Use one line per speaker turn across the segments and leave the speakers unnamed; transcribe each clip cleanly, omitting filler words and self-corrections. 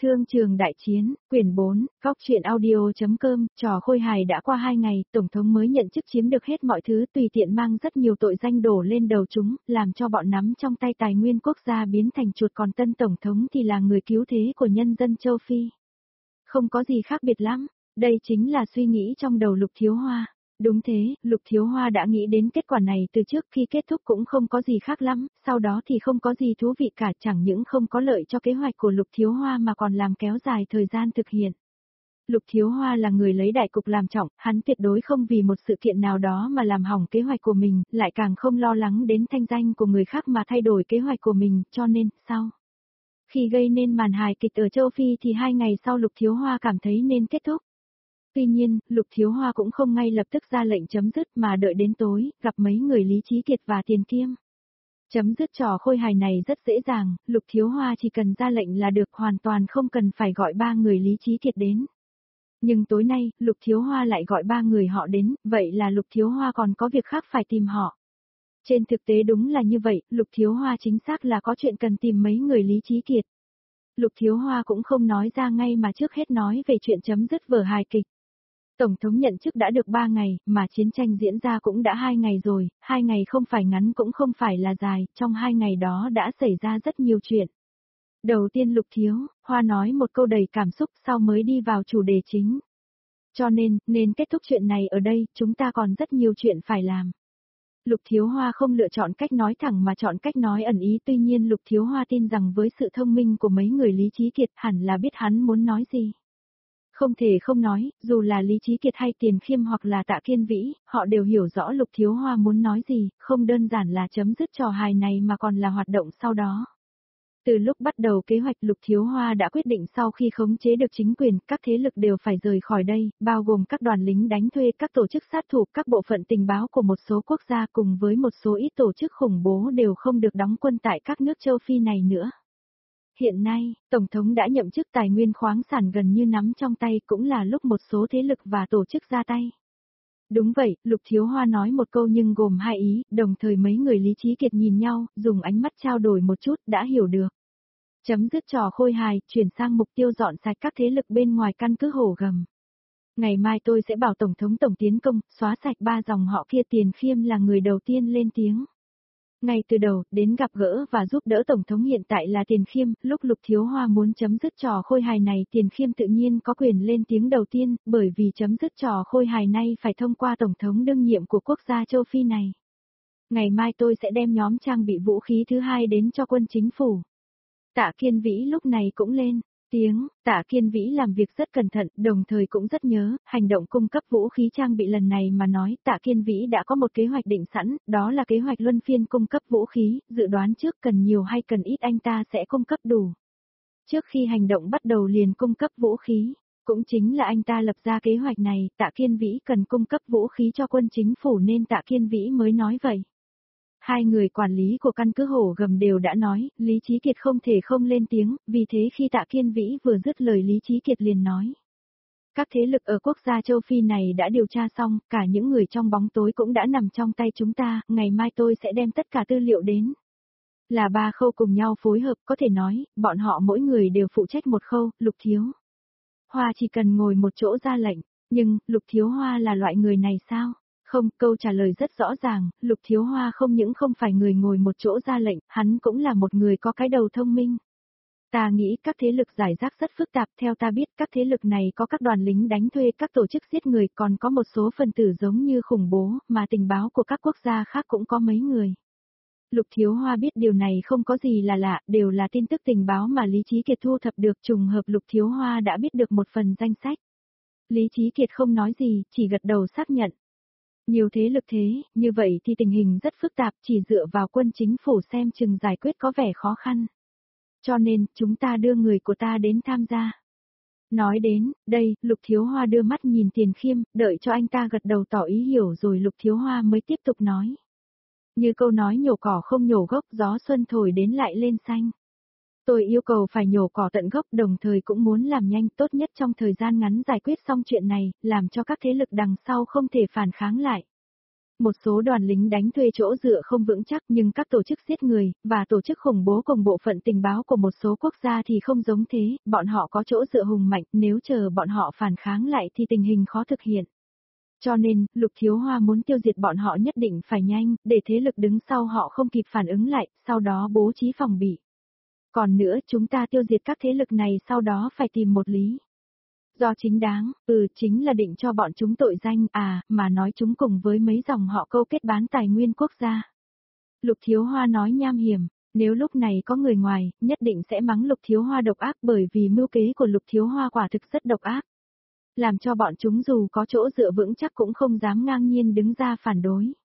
Thương trường đại chiến, quyển 4, góc truyện audio.com, trò khôi hài đã qua 2 ngày, Tổng thống mới nhận chức chiếm được hết mọi thứ tùy tiện mang rất nhiều tội danh đổ lên đầu chúng, làm cho bọn nắm trong tay tài nguyên quốc gia biến thành chuột còn tân Tổng thống thì là người cứu thế của nhân dân châu Phi. Không có gì khác biệt lắm, đây chính là suy nghĩ trong đầu Lục Thiếu Hoa. Đúng thế, Lục Thiếu Hoa đã nghĩ đến kết quả này từ trước khi kết thúc cũng không có gì khác lắm, sau đó thì không có gì thú vị cả chẳng những không có lợi cho kế hoạch của Lục Thiếu Hoa mà còn làm kéo dài thời gian thực hiện. Lục Thiếu Hoa là người lấy đại cục làm trọng, hắn tuyệt đối không vì một sự kiện nào đó mà làm hỏng kế hoạch của mình, lại càng không lo lắng đến thanh danh của người khác mà thay đổi kế hoạch của mình, cho nên, sau khi gây nên màn hài kịch ở châu Phi thì 2 ngày sau Lục Thiếu Hoa cảm thấy nên kết thúc. Tuy nhiên, Lục Thiếu Hoa cũng không ngay lập tức ra lệnh chấm dứt mà đợi đến tối, gặp mấy người Lý Chí Kiệt và Tiền Kiêm. Chấm dứt trò khôi hài này rất dễ dàng, Lục Thiếu Hoa chỉ cần ra lệnh là được, hoàn toàn không cần phải gọi 3 người Lý Chí Kiệt đến. Nhưng tối nay, Lục Thiếu Hoa lại gọi 3 người họ đến, vậy là Lục Thiếu Hoa còn có việc khác phải tìm họ. Trên thực tế đúng là như vậy, Lục Thiếu Hoa chính xác là có chuyện cần tìm mấy người Lý Chí Kiệt. Lục Thiếu Hoa cũng không nói ra ngay mà trước hết nói về chuyện chấm dứt vở hài kịch. Tổng thống nhận chức đã được 3 ngày, mà chiến tranh diễn ra cũng đã 2 ngày rồi, 2 ngày không phải ngắn cũng không phải là dài, trong 2 ngày đó đã xảy ra rất nhiều chuyện. Đầu tiên Lục Thiếu Hoa nói một câu đầy cảm xúc sau mới đi vào chủ đề chính. Cho nên kết thúc chuyện này ở đây, chúng ta còn rất nhiều chuyện phải làm. Lục Thiếu Hoa không lựa chọn cách nói thẳng mà chọn cách nói ẩn ý, tuy nhiên Lục Thiếu Hoa tin rằng với sự thông minh của mấy người Lý Chí Kiệt hẳn là biết hắn muốn nói gì. Không thể không nói, dù là Lý Chí Kiệt hay Tiền Khiêm hoặc là Tạ Kiên Vĩ, họ đều hiểu rõ Lục Thiếu Hoa muốn nói gì, không đơn giản là chấm dứt trò hài này mà còn là hoạt động sau đó. Từ lúc bắt đầu kế hoạch Lục Thiếu Hoa đã quyết định sau khi khống chế được chính quyền, các thế lực đều phải rời khỏi đây, bao gồm các đoàn lính đánh thuê, các tổ chức sát thủ, các bộ phận tình báo của một số quốc gia cùng với một số ít tổ chức khủng bố đều không được đóng quân tại các nước châu Phi này nữa. Hiện nay, Tổng thống đã nhậm chức, tài nguyên khoáng sản gần như nắm trong tay, cũng là lúc một số thế lực và tổ chức ra tay. Đúng vậy, Lục Thiếu Hoa nói một câu nhưng gồm 2 ý, đồng thời mấy người Lý Chí Kiệt nhìn nhau, dùng ánh mắt trao đổi một chút, đã hiểu được. Chấm dứt trò khôi hài, chuyển sang mục tiêu dọn sạch các thế lực bên ngoài căn cứ Hổ Gầm. Ngày mai tôi sẽ bảo Tổng thống tổng tiến công, xóa sạch 3 dòng họ kia. Tiền Khiêm là người đầu tiên lên tiếng. Ngay từ đầu, đến gặp gỡ và giúp đỡ Tổng thống hiện tại là Tiền Khiêm, lúc Lục Thiếu Hoa muốn chấm dứt trò khôi hài này Tiền Khiêm tự nhiên có quyền lên tiếng đầu tiên, bởi vì chấm dứt trò khôi hài này phải thông qua Tổng thống đương nhiệm của quốc gia châu Phi này. Ngày mai tôi sẽ đem nhóm trang bị vũ khí thứ 2 đến cho quân chính phủ. Tạ Kiên Vĩ lúc này cũng lên tiếng, Tạ Kiên Vĩ làm việc rất cẩn thận, đồng thời cũng rất nhớ, hành động cung cấp vũ khí trang bị lần này mà nói, Tạ Kiên Vĩ đã có một kế hoạch định sẵn, đó là kế hoạch luân phiên cung cấp vũ khí, dự đoán trước cần nhiều hay cần ít anh ta sẽ cung cấp đủ. Trước khi hành động bắt đầu liền cung cấp vũ khí, cũng chính là anh ta lập ra kế hoạch này, Tạ Kiên Vĩ cần cung cấp vũ khí cho quân chính phủ nên Tạ Kiên Vĩ mới nói vậy. 2 người quản lý của căn cứ Hổ Gầm đều đã nói, Lý Chí Kiệt không thể không lên tiếng, vì thế khi Tạ Kiên Vĩ vừa dứt lời Lý Chí Kiệt liền nói. Các thế lực ở quốc gia châu Phi này đã điều tra xong, cả những người trong bóng tối cũng đã nằm trong tay chúng ta, ngày mai tôi sẽ đem tất cả tư liệu đến. Là 3 khâu cùng nhau phối hợp, có thể nói, bọn họ mỗi người đều phụ trách một khâu. Lục Thiếu Hoa chỉ cần ngồi một chỗ ra lệnh, nhưng, Lục Thiếu Hoa là loại người này sao? Không, câu trả lời rất rõ ràng, Lục Thiếu Hoa không những không phải người ngồi một chỗ ra lệnh, hắn cũng là một người có cái đầu thông minh. Ta nghĩ các thế lực giải rác rất phức tạp, theo ta biết các thế lực này có các đoàn lính đánh thuê, các tổ chức giết người, còn có một số phần tử giống như khủng bố, mà tình báo của các quốc gia khác cũng có mấy người. Lục Thiếu Hoa biết điều này không có gì là lạ, đều là tin tức tình báo mà Lý Chí Kiệt thu thập được, trùng hợp Lục Thiếu Hoa đã biết được một phần danh sách. Lý Chí Kiệt không nói gì, chỉ gật đầu xác nhận. Nhiều thế lực thế, như vậy thì tình hình rất phức tạp, chỉ dựa vào quân chính phủ xem chừng giải quyết có vẻ khó khăn. Cho nên, chúng ta đưa người của ta đến tham gia. Nói đến, đây, Lục Thiếu Hoa đưa mắt nhìn Tiền Khiêm, đợi cho anh ta gật đầu tỏ ý hiểu rồi Lục Thiếu Hoa mới tiếp tục nói. Như câu nói nhổ cỏ không nhổ gốc, gió xuân thổi đến lại lên xanh. Tôi yêu cầu phải nhổ cỏ tận gốc, đồng thời cũng muốn làm nhanh, tốt nhất trong thời gian ngắn giải quyết xong chuyện này, làm cho các thế lực đằng sau không thể phản kháng lại. Một số đoàn lính đánh thuê chỗ dựa không vững chắc nhưng các tổ chức giết người, và tổ chức khủng bố cùng bộ phận tình báo của một số quốc gia thì không giống thế, bọn họ có chỗ dựa hùng mạnh, nếu chờ bọn họ phản kháng lại thì tình hình khó thực hiện. Cho nên, Lục Thiếu Hoa muốn tiêu diệt bọn họ nhất định phải nhanh, để thế lực đứng sau họ không kịp phản ứng lại, sau đó bố trí phòng bị. Còn nữa, chúng ta tiêu diệt các thế lực này sau đó phải tìm một lý do chính đáng, chính là định cho bọn chúng tội danh, mà nói chúng cùng với mấy dòng họ câu kết bán tài nguyên quốc gia. Lục Thiếu Hoa nói nham hiểm, nếu lúc này có người ngoài, nhất định sẽ mắng Lục Thiếu Hoa độc ác bởi vì mưu kế của Lục Thiếu Hoa quả thực rất độc ác. Làm cho bọn chúng dù có chỗ dựa vững chắc cũng không dám ngang nhiên đứng ra phản đối.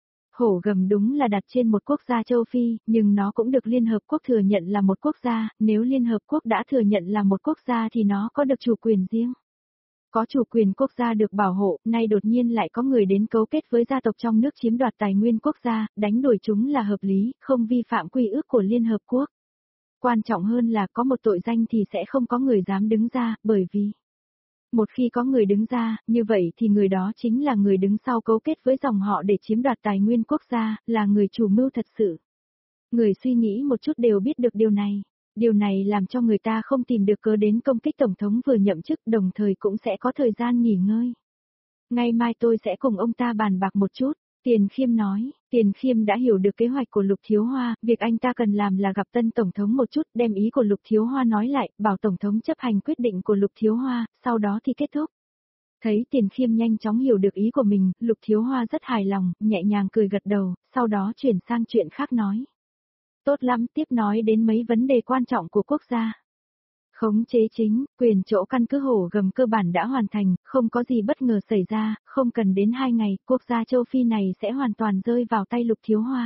Hổ Gầm đúng là đặt trên một quốc gia châu Phi, nhưng nó cũng được Liên Hợp Quốc thừa nhận là một quốc gia, nếu Liên Hợp Quốc đã thừa nhận là một quốc gia thì nó có được chủ quyền riêng. Có chủ quyền quốc gia được bảo hộ, nay đột nhiên lại có người đến cấu kết với gia tộc trong nước chiếm đoạt tài nguyên quốc gia, đánh đuổi chúng là hợp lý, không vi phạm quy ước của Liên Hợp Quốc. Quan trọng hơn là có một tội danh thì sẽ không có người dám đứng ra, bởi vì một khi có người đứng ra, như vậy thì người đó chính là người đứng sau cấu kết với dòng họ để chiếm đoạt tài nguyên quốc gia, là người chủ mưu thật sự. Người suy nghĩ một chút đều biết được điều này. Điều này làm cho người ta không tìm được cớ đến công kích Tổng thống vừa nhậm chức, đồng thời cũng sẽ có thời gian nghỉ ngơi. Ngày mai tôi sẽ cùng ông ta bàn bạc một chút, Tiền Khiêm nói. Tiền Khiêm đã hiểu được kế hoạch của Lục Thiếu Hoa, việc anh ta cần làm là gặp tân Tổng thống một chút, đem ý của Lục Thiếu Hoa nói lại, bảo Tổng thống chấp hành quyết định của Lục Thiếu Hoa, sau đó thì kết thúc. Thấy Tiền Khiêm nhanh chóng hiểu được ý của mình, Lục Thiếu Hoa rất hài lòng, nhẹ nhàng cười gật đầu, sau đó chuyển sang chuyện khác nói. Tốt lắm, tiếp nói đến mấy vấn đề quan trọng của quốc gia. Khống chế chính, quyền chỗ căn cứ Hổ Gầm cơ bản đã hoàn thành, không có gì bất ngờ xảy ra, không cần đến 2 ngày, quốc gia châu Phi này sẽ hoàn toàn rơi vào tay Lục Thiếu Hoa.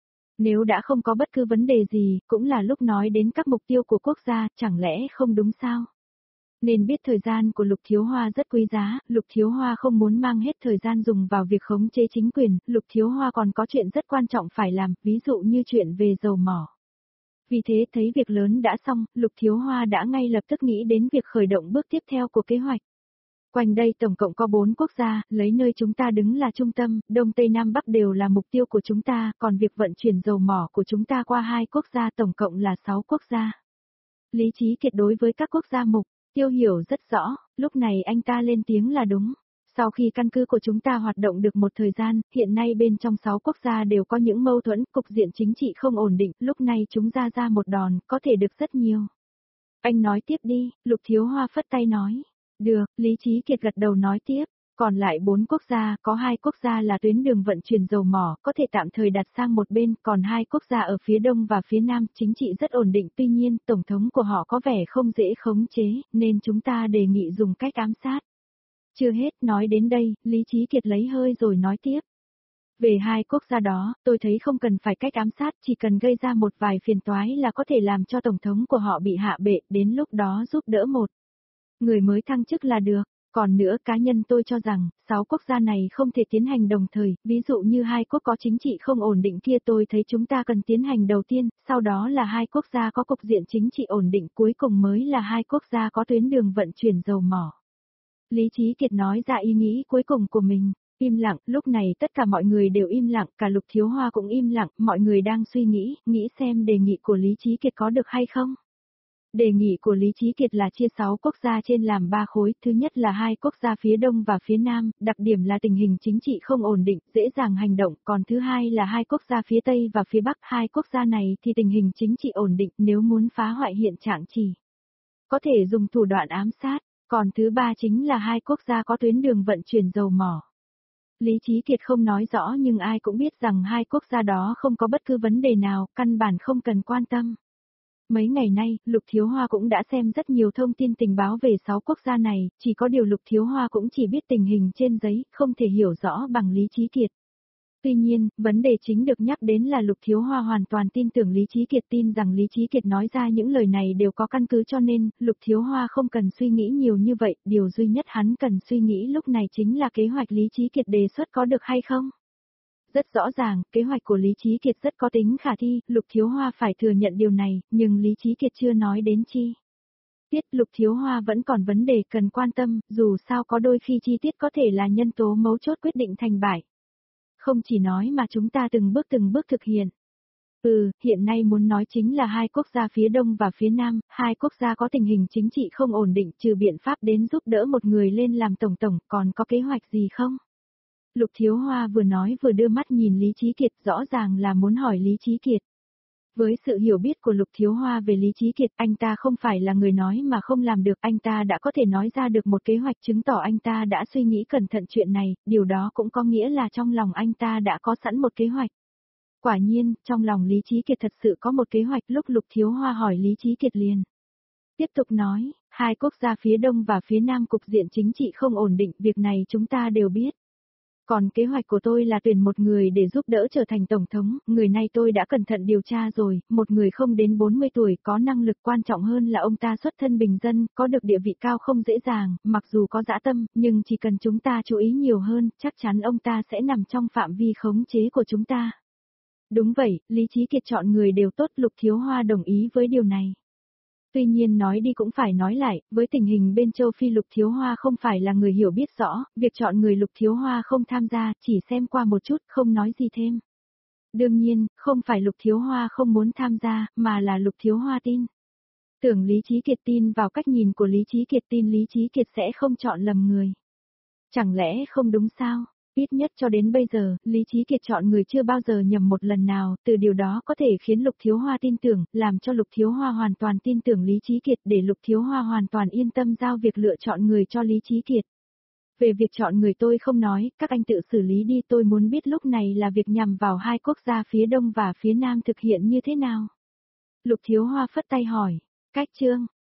Nếu đã không có bất cứ vấn đề gì, cũng là lúc nói đến các mục tiêu của quốc gia, chẳng lẽ không đúng sao? Nên biết thời gian của Lục Thiếu Hoa rất quý giá, Lục Thiếu Hoa không muốn mang hết thời gian dùng vào việc khống chế chính quyền, Lục Thiếu Hoa còn có chuyện rất quan trọng phải làm, ví dụ như chuyện về dầu mỏ. Vì thế thấy việc lớn đã xong, Lục Thiếu Hoa đã ngay lập tức nghĩ đến việc khởi động bước tiếp theo của kế hoạch. Quanh đây tổng cộng có 4 quốc gia, lấy nơi chúng ta đứng là trung tâm, Đông Tây Nam Bắc đều là mục tiêu của chúng ta, còn việc vận chuyển dầu mỏ của chúng ta qua 2 quốc gia tổng cộng là 6 quốc gia. Lý Chí Kiệt đối với các quốc gia mục tiêu hiểu rất rõ, lúc này anh ta lên tiếng là đúng. Sau khi căn cứ của chúng ta hoạt động được một thời gian, hiện nay bên trong 6 quốc gia đều có những mâu thuẫn, cục diện chính trị không ổn định, lúc này chúng ra một đòn, có thể được rất nhiều. Anh nói tiếp đi, Lục Thiếu Hoa phất tay nói. Được, Lý Chí Kiệt gật đầu nói tiếp. Còn lại 4 quốc gia, có 2 quốc gia là tuyến đường vận chuyển dầu mỏ, có thể tạm thời đặt sang một bên, còn 2 quốc gia ở phía đông và phía nam, chính trị rất ổn định, tuy nhiên, tổng thống của họ có vẻ không dễ khống chế, nên chúng ta đề nghị dùng cách ám sát. Chưa hết, nói đến đây, Lý Chí Kiệt lấy hơi rồi nói tiếp. Về 2 quốc gia đó, tôi thấy không cần phải cách ám sát, chỉ cần gây ra một vài phiền toái là có thể làm cho tổng thống của họ bị hạ bệ, đến lúc đó giúp đỡ một người mới thăng chức là được. Còn nữa cá nhân tôi cho rằng, 6 quốc gia này không thể tiến hành đồng thời, ví dụ như 2 quốc có chính trị không ổn định kia tôi thấy chúng ta cần tiến hành đầu tiên, sau đó là 2 quốc gia có cục diện chính trị ổn định, cuối cùng mới là 2 quốc gia có tuyến đường vận chuyển dầu mỏ. Lý Chí Kiệt nói ra ý nghĩ cuối cùng của mình. Im lặng, lúc này tất cả mọi người đều im lặng, cả Lục Thiếu Hoa cũng im lặng, mọi người đang suy nghĩ xem đề nghị của Lý Chí Kiệt có được hay không. Đề nghị của Lý Chí Kiệt là chia 6 quốc gia trên làm 3 khối, thứ nhất là 2 quốc gia phía đông và phía nam, đặc điểm là tình hình chính trị không ổn định, dễ dàng hành động, còn thứ hai là 2 quốc gia phía tây và phía bắc, 2 quốc gia này thì tình hình chính trị ổn định, nếu muốn phá hoại hiện trạng chỉ có thể dùng thủ đoạn ám sát, còn thứ ba chính là 2 quốc gia có tuyến đường vận chuyển dầu mỏ. Lý Chí Kiệt không nói rõ nhưng ai cũng biết rằng 2 quốc gia đó không có bất cứ vấn đề nào, căn bản không cần quan tâm. Mấy ngày nay, Lục Thiếu Hoa cũng đã xem rất nhiều thông tin tình báo về 6 quốc gia này, chỉ có điều Lục Thiếu Hoa cũng chỉ biết tình hình trên giấy, không thể hiểu rõ bằng Lý Chí Kiệt. Tuy nhiên, vấn đề chính được nhắc đến là Lục Thiếu Hoa hoàn toàn tin tưởng Lý Chí Kiệt, tin rằng Lý Chí Kiệt nói ra những lời này đều có căn cứ, cho nên, Lục Thiếu Hoa không cần suy nghĩ nhiều như vậy, điều duy nhất hắn cần suy nghĩ lúc này chính là kế hoạch Lý Chí Kiệt đề xuất có được hay không. Rất rõ ràng, kế hoạch của Lý Chí Kiệt rất có tính khả thi, Lục Thiếu Hoa phải thừa nhận điều này, nhưng Lý Chí Kiệt chưa nói đến chi tiết, Lục Thiếu Hoa vẫn còn vấn đề cần quan tâm, dù sao có đôi khi chi tiết có thể là nhân tố mấu chốt quyết định thành bại. Không chỉ nói mà chúng ta từng bước thực hiện. Hiện nay muốn nói chính là hai quốc gia phía Đông và phía Nam, hai quốc gia có tình hình chính trị không ổn định, trừ biện pháp đến giúp đỡ một người lên làm tổng tổng, còn có kế hoạch gì không? Lục Thiếu Hoa vừa nói vừa đưa mắt nhìn Lý Chí Kiệt, rõ ràng là muốn hỏi Lý Chí Kiệt. Với sự hiểu biết của Lục Thiếu Hoa về Lý Chí Kiệt, anh ta không phải là người nói mà không làm được, anh ta đã có thể nói ra được một kế hoạch chứng tỏ anh ta đã suy nghĩ cẩn thận chuyện này, điều đó cũng có nghĩa là trong lòng anh ta đã có sẵn một kế hoạch. Quả nhiên, trong lòng Lý Chí Kiệt thật sự có một kế hoạch. Lúc Lục Thiếu Hoa hỏi Lý Chí Kiệt liền tiếp tục nói, hai quốc gia phía Đông và phía Nam cục diện chính trị không ổn định, việc này chúng ta đều biết. Còn kế hoạch của tôi là tuyển một người để giúp đỡ trở thành tổng thống, người này tôi đã cẩn thận điều tra rồi, một người không đến 40 tuổi, có năng lực, quan trọng hơn là ông ta xuất thân bình dân, có được địa vị cao không dễ dàng, mặc dù có dã tâm, nhưng chỉ cần chúng ta chú ý nhiều hơn, chắc chắn ông ta sẽ nằm trong phạm vi khống chế của chúng ta. Đúng vậy, Lý Chí Kiệt chọn người đều tốt, Lục Thiếu Hoa đồng ý với điều này. Tuy nhiên nói đi cũng phải nói lại, với tình hình bên châu Phi Lục Thiếu Hoa không phải là người hiểu biết rõ, việc chọn người Lục Thiếu Hoa không tham gia, chỉ xem qua một chút, không nói gì thêm. Đương nhiên, không phải Lục Thiếu Hoa không muốn tham gia, mà là Lục Thiếu Hoa tin. Tưởng Lý Chí Kiệt tin vào cách nhìn của Lý Chí Kiệt, tin Lý Chí Kiệt sẽ không chọn lầm người. Chẳng lẽ không đúng sao? Ít nhất cho đến bây giờ, Lý Chí Kiệt chọn người chưa bao giờ nhầm một lần nào, từ điều đó có thể khiến Lục Thiếu Hoa tin tưởng, làm cho Lục Thiếu Hoa hoàn toàn tin tưởng Lý Chí Kiệt, để Lục Thiếu Hoa hoàn toàn yên tâm giao việc lựa chọn người cho Lý Chí Kiệt. Về việc chọn người tôi không nói, các anh tự xử lý đi, tôi muốn biết lúc này là việc nhằm vào hai quốc gia phía Đông và phía Nam thực hiện như thế nào. Lục Thiếu Hoa phất tay hỏi, cách chương.